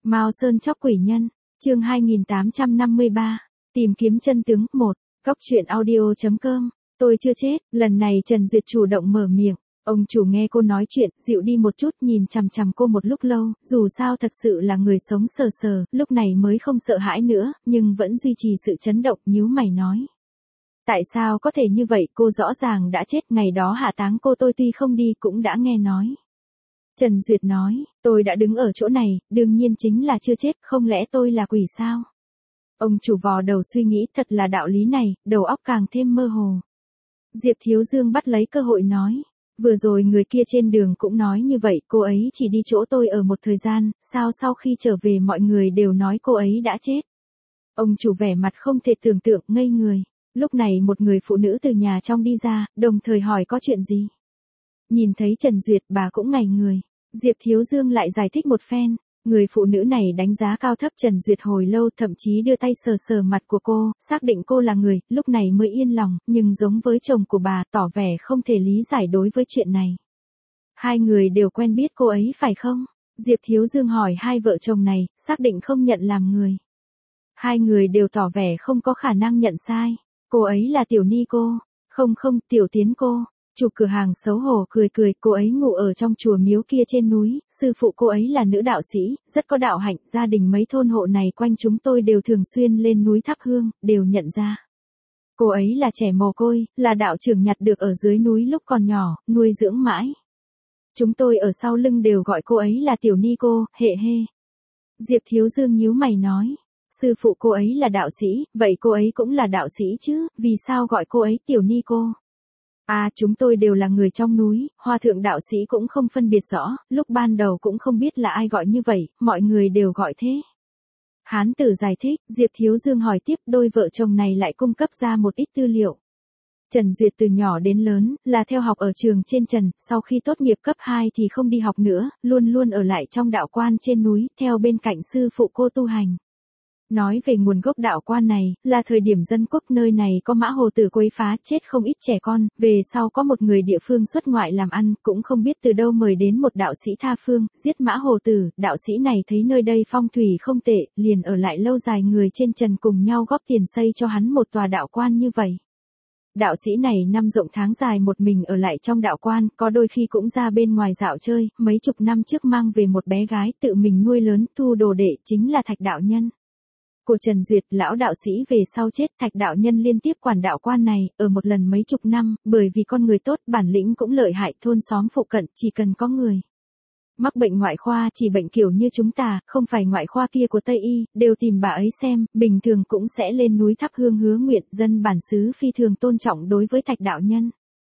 Mao Sơn chóc quỷ nhân, chương 2853, tìm kiếm chân tướng, 1, Cóc truyện audio.com, tôi chưa chết, lần này Trần Duyệt chủ động mở miệng, ông chủ nghe cô nói chuyện, dịu đi một chút nhìn chằm chằm cô một lúc lâu, dù sao thật sự là người sống sờ sờ, lúc này mới không sợ hãi nữa, nhưng vẫn duy trì sự chấn động, nhíu mày nói. Tại sao có thể như vậy, cô rõ ràng đã chết, ngày đó hạ táng cô tôi tuy không đi cũng đã nghe nói. Trần Duyệt nói, tôi đã đứng ở chỗ này, đương nhiên chính là chưa chết, không lẽ tôi là quỷ sao? Ông chủ vò đầu suy nghĩ, thật là đạo lý này, đầu óc càng thêm mơ hồ. Diệp Thiếu Dương bắt lấy cơ hội nói, vừa rồi người kia trên đường cũng nói như vậy, cô ấy chỉ đi chỗ tôi ở một thời gian, sao sau khi trở về mọi người đều nói cô ấy đã chết? Ông chủ vẻ mặt không thể tưởng tượng, ngây người. Lúc này một người phụ nữ từ nhà trong đi ra, đồng thời hỏi có chuyện gì? Nhìn thấy Trần Duyệt, bà cũng ngây người. Diệp Thiếu Dương lại giải thích một phen. Người phụ nữ này đánh giá cao thấp Trần Duyệt hồi lâu, thậm chí đưa tay sờ sờ mặt của cô, xác định cô là người, lúc này mới yên lòng, nhưng giống với chồng của bà, tỏ vẻ không thể lý giải đối với chuyện này. Hai người đều quen biết cô ấy phải không? Diệp Thiếu Dương hỏi hai vợ chồng này, xác định không nhận làm người. Hai người đều tỏ vẻ không có khả năng nhận sai. Cô ấy là Tiểu Ni cô. Không, Tiểu Tiến cô. Chủ cửa hàng xấu hổ cười cười, cô ấy ngủ ở trong chùa miếu kia trên núi, sư phụ cô ấy là nữ đạo sĩ, rất có đạo hạnh, gia đình mấy thôn hộ này quanh chúng tôi đều thường xuyên lên núi thắp hương, đều nhận ra. Cô ấy là trẻ mồ côi, là đạo trưởng nhặt được ở dưới núi lúc còn nhỏ, nuôi dưỡng mãi. Chúng tôi ở sau lưng đều gọi cô ấy là Tiểu Ni cô, hề hê. Diệp Thiếu Dương nhíu mày nói. Sư phụ cô ấy là đạo sĩ, vậy cô ấy cũng là đạo sĩ chứ, vì sao gọi cô ấy Tiểu Ni cô? À, chúng tôi đều là người trong núi, hòa thượng đạo sĩ cũng không phân biệt rõ, lúc ban đầu cũng không biết là ai gọi như vậy, mọi người đều gọi thế. Hán tử giải thích, Diệp Thiếu Dương hỏi tiếp, đôi vợ chồng này lại cung cấp ra một ít tư liệu. Trần Duyệt từ nhỏ đến lớn, là theo học ở trường trên Trần, sau khi tốt nghiệp cấp 2 thì không đi học nữa, luôn luôn ở lại trong đạo quan trên núi, theo bên cạnh sư phụ cô tu hành. Nói về nguồn gốc đạo quan này, là thời điểm dân quốc nơi này có mã hồ tử quấy phá, chết không ít trẻ con, về sau có một người địa phương xuất ngoại làm ăn, cũng không biết từ đâu mời đến một đạo sĩ tha phương, giết mã hồ tử, đạo sĩ này thấy nơi đây phong thủy không tệ, liền ở lại lâu dài, người trên Trần cùng nhau góp tiền xây cho hắn một tòa đạo quan như vậy. Đạo sĩ này năm rộng tháng dài một mình ở lại trong đạo quan, có đôi khi cũng ra bên ngoài dạo chơi, mấy chục năm trước mang về một bé gái tự mình nuôi lớn, thu đồ đệ, chính là Thạch đạo nhân. Của Trần Duyệt, lão đạo sĩ về sau chết, Thạch đạo nhân liên tiếp quản đạo quan này, ở một lần mấy chục năm, bởi vì con người tốt, bản lĩnh cũng lợi hại, thôn xóm phụ cận, chỉ cần có người mắc bệnh ngoại khoa, chỉ bệnh kiểu như chúng ta, không phải ngoại khoa kia của Tây Y, đều tìm bà ấy xem, bình thường cũng sẽ lên núi thắp hương hứa nguyện, dân bản xứ phi thường tôn trọng đối với Thạch đạo nhân.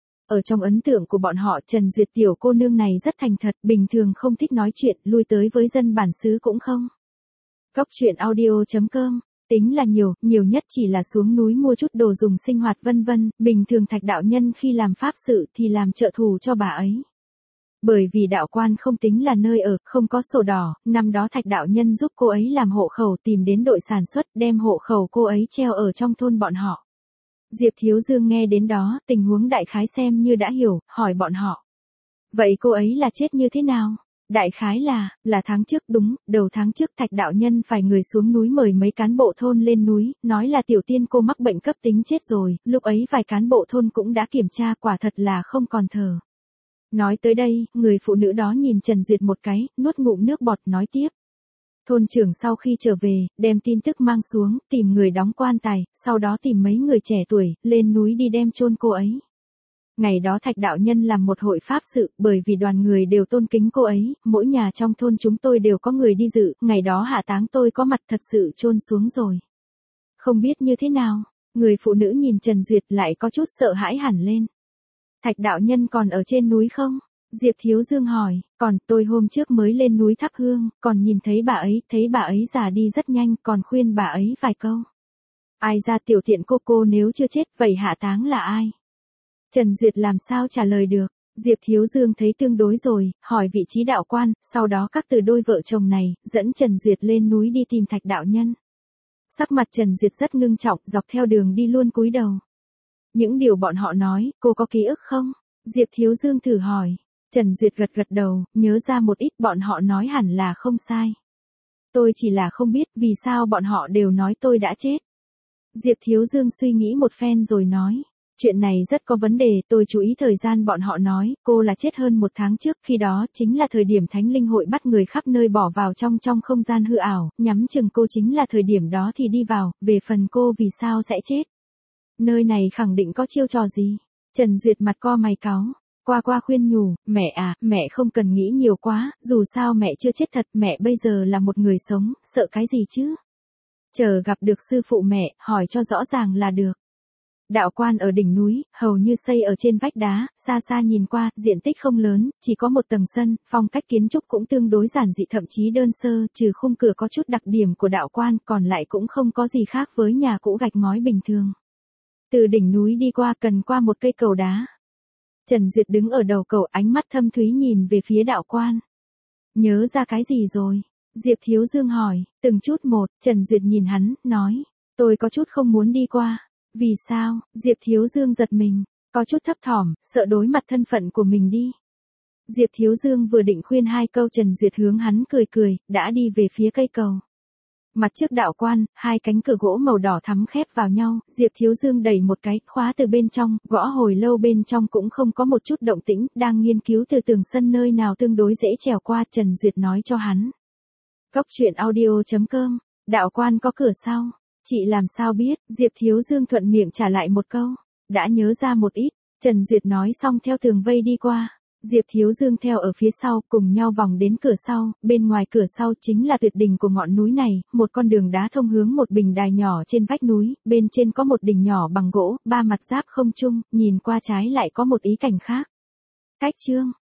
Ở trong ấn tượng của bọn họ, Trần Duyệt tiểu cô nương này rất thành thật, bình thường không thích nói chuyện, lui tới với dân bản xứ cũng không. Cóc truyện audio.com, tính là nhiều nhất chỉ là xuống núi mua chút đồ dùng sinh hoạt vân vân, bình thường Thạch đạo nhân khi làm pháp sự thì làm trợ thủ cho bà ấy. Bởi vì đạo quan không tính là nơi ở, không có sổ đỏ, năm đó Thạch đạo nhân giúp cô ấy làm hộ khẩu, tìm đến đội sản xuất, đem hộ khẩu cô ấy treo ở trong thôn bọn họ. Diệp Thiếu Dương nghe đến đó, tình huống đại khái xem như đã hiểu, hỏi bọn họ. Vậy cô ấy là chết như thế nào? Đại khái là tháng trước, đúng, đầu tháng trước Thạch đạo nhân phải người xuống núi mời mấy cán bộ thôn lên núi, nói là tiểu tiên cô mắc bệnh cấp tính chết rồi, lúc ấy vài cán bộ thôn cũng đã kiểm tra, quả thật là không còn thở. Nói tới đây, người phụ nữ đó nhìn Trần Duyệt một cái, nuốt ngụm nước bọt, nói tiếp. Thôn trưởng sau khi trở về, đem tin tức mang xuống, tìm người đóng quan tài, sau đó tìm mấy người trẻ tuổi, lên núi đi đem chôn cô ấy. Ngày đó Thạch đạo nhân làm một hội pháp sự, bởi vì đoàn người đều tôn kính cô ấy, mỗi nhà trong thôn chúng tôi đều có người đi dự, ngày đó hạ táng tôi có mặt, thật sự chôn xuống rồi. Không biết như thế nào, người phụ nữ nhìn Trần Duyệt lại có chút sợ hãi hẳn lên. Thạch đạo nhân còn ở trên núi không? Diệp Thiếu Dương hỏi, còn tôi hôm trước mới lên núi thắp hương, còn nhìn thấy bà ấy già đi rất nhanh, còn khuyên bà ấy vài câu. Ai ra tiểu thiện cô nếu chưa chết, vậy hạ táng là ai? Trần Duyệt làm sao trả lời được? Diệp Thiếu Dương thấy tương đối rồi, hỏi vị trí đạo quan, sau đó các từ đôi vợ chồng này, dẫn Trần Duyệt lên núi đi tìm Thạch đạo nhân. Sắc mặt Trần Duyệt rất ngưng trọng, dọc theo đường đi luôn cúi đầu. Những điều bọn họ nói, cô có ký ức không? Diệp Thiếu Dương thử hỏi. Trần Duyệt gật đầu, nhớ ra một ít, bọn họ nói hẳn là không sai. Tôi chỉ là không biết vì sao bọn họ đều nói tôi đã chết. Diệp Thiếu Dương suy nghĩ một phen rồi nói. Chuyện này rất có vấn đề, tôi chú ý thời gian bọn họ nói, cô là chết hơn 1 tháng trước, khi đó chính là thời điểm Thánh Linh Hội bắt người khắp nơi bỏ vào trong không gian hư ảo, nhắm chừng cô chính là thời điểm đó thì đi vào, về phần cô vì sao sẽ chết. Nơi này khẳng định có chiêu trò gì. Trần Duyệt mặt co mày cáu. Qua khuyên nhủ, mẹ à, mẹ không cần nghĩ nhiều quá, dù sao mẹ chưa chết thật, mẹ bây giờ là một người sống, sợ cái gì chứ. Chờ gặp được sư phụ mẹ, hỏi cho rõ ràng là được. Đạo quan ở đỉnh núi, hầu như xây ở trên vách đá, xa xa nhìn qua, diện tích không lớn, chỉ có một tầng sân, phong cách kiến trúc cũng tương đối giản dị thậm chí đơn sơ, trừ khung cửa có chút đặc điểm của đạo quan, còn lại cũng không có gì khác với nhà cũ gạch ngói bình thường. Từ đỉnh núi đi qua cần qua một cây cầu đá. Trần Duyệt đứng ở đầu cầu, ánh mắt thâm thúy nhìn về phía đạo quan. Nhớ ra cái gì rồi? Diệp Thiếu Dương hỏi, từng chút một, Trần Duyệt nhìn hắn, nói, tôi có chút không muốn đi qua. Vì sao? Diệp Thiếu Dương giật mình, có chút thấp thỏm, sợ đối mặt thân phận của mình đi. Diệp Thiếu Dương vừa định khuyên 2 câu, Trần Duyệt hướng hắn cười, đã đi về phía cây cầu. Mặt trước đạo quan, 2 cánh cửa gỗ màu đỏ thắm khép vào nhau, Diệp Thiếu Dương đẩy một cái, khóa từ bên trong, gõ hồi lâu bên trong cũng không có một chút động tĩnh, đang nghiên cứu từ tường sân nơi nào tương đối dễ trèo qua, Trần Duyệt nói cho hắn. Góc truyện audio.com, đạo quan có cửa sau. Chị làm sao biết, Diệp Thiếu Dương thuận miệng trả lại một câu. Đã nhớ ra một ít, Trần Duyệt nói xong theo tường vây đi qua. Diệp Thiếu Dương theo ở phía sau, cùng nhau vòng đến cửa sau, bên ngoài cửa sau chính là tuyệt đỉnh của ngọn núi này, một con đường đá thông hướng một bình đài nhỏ trên vách núi, bên trên có một đỉnh nhỏ bằng gỗ, 3 mặt giáp không chung, nhìn qua trái lại có một ý cảnh khác. Cách chương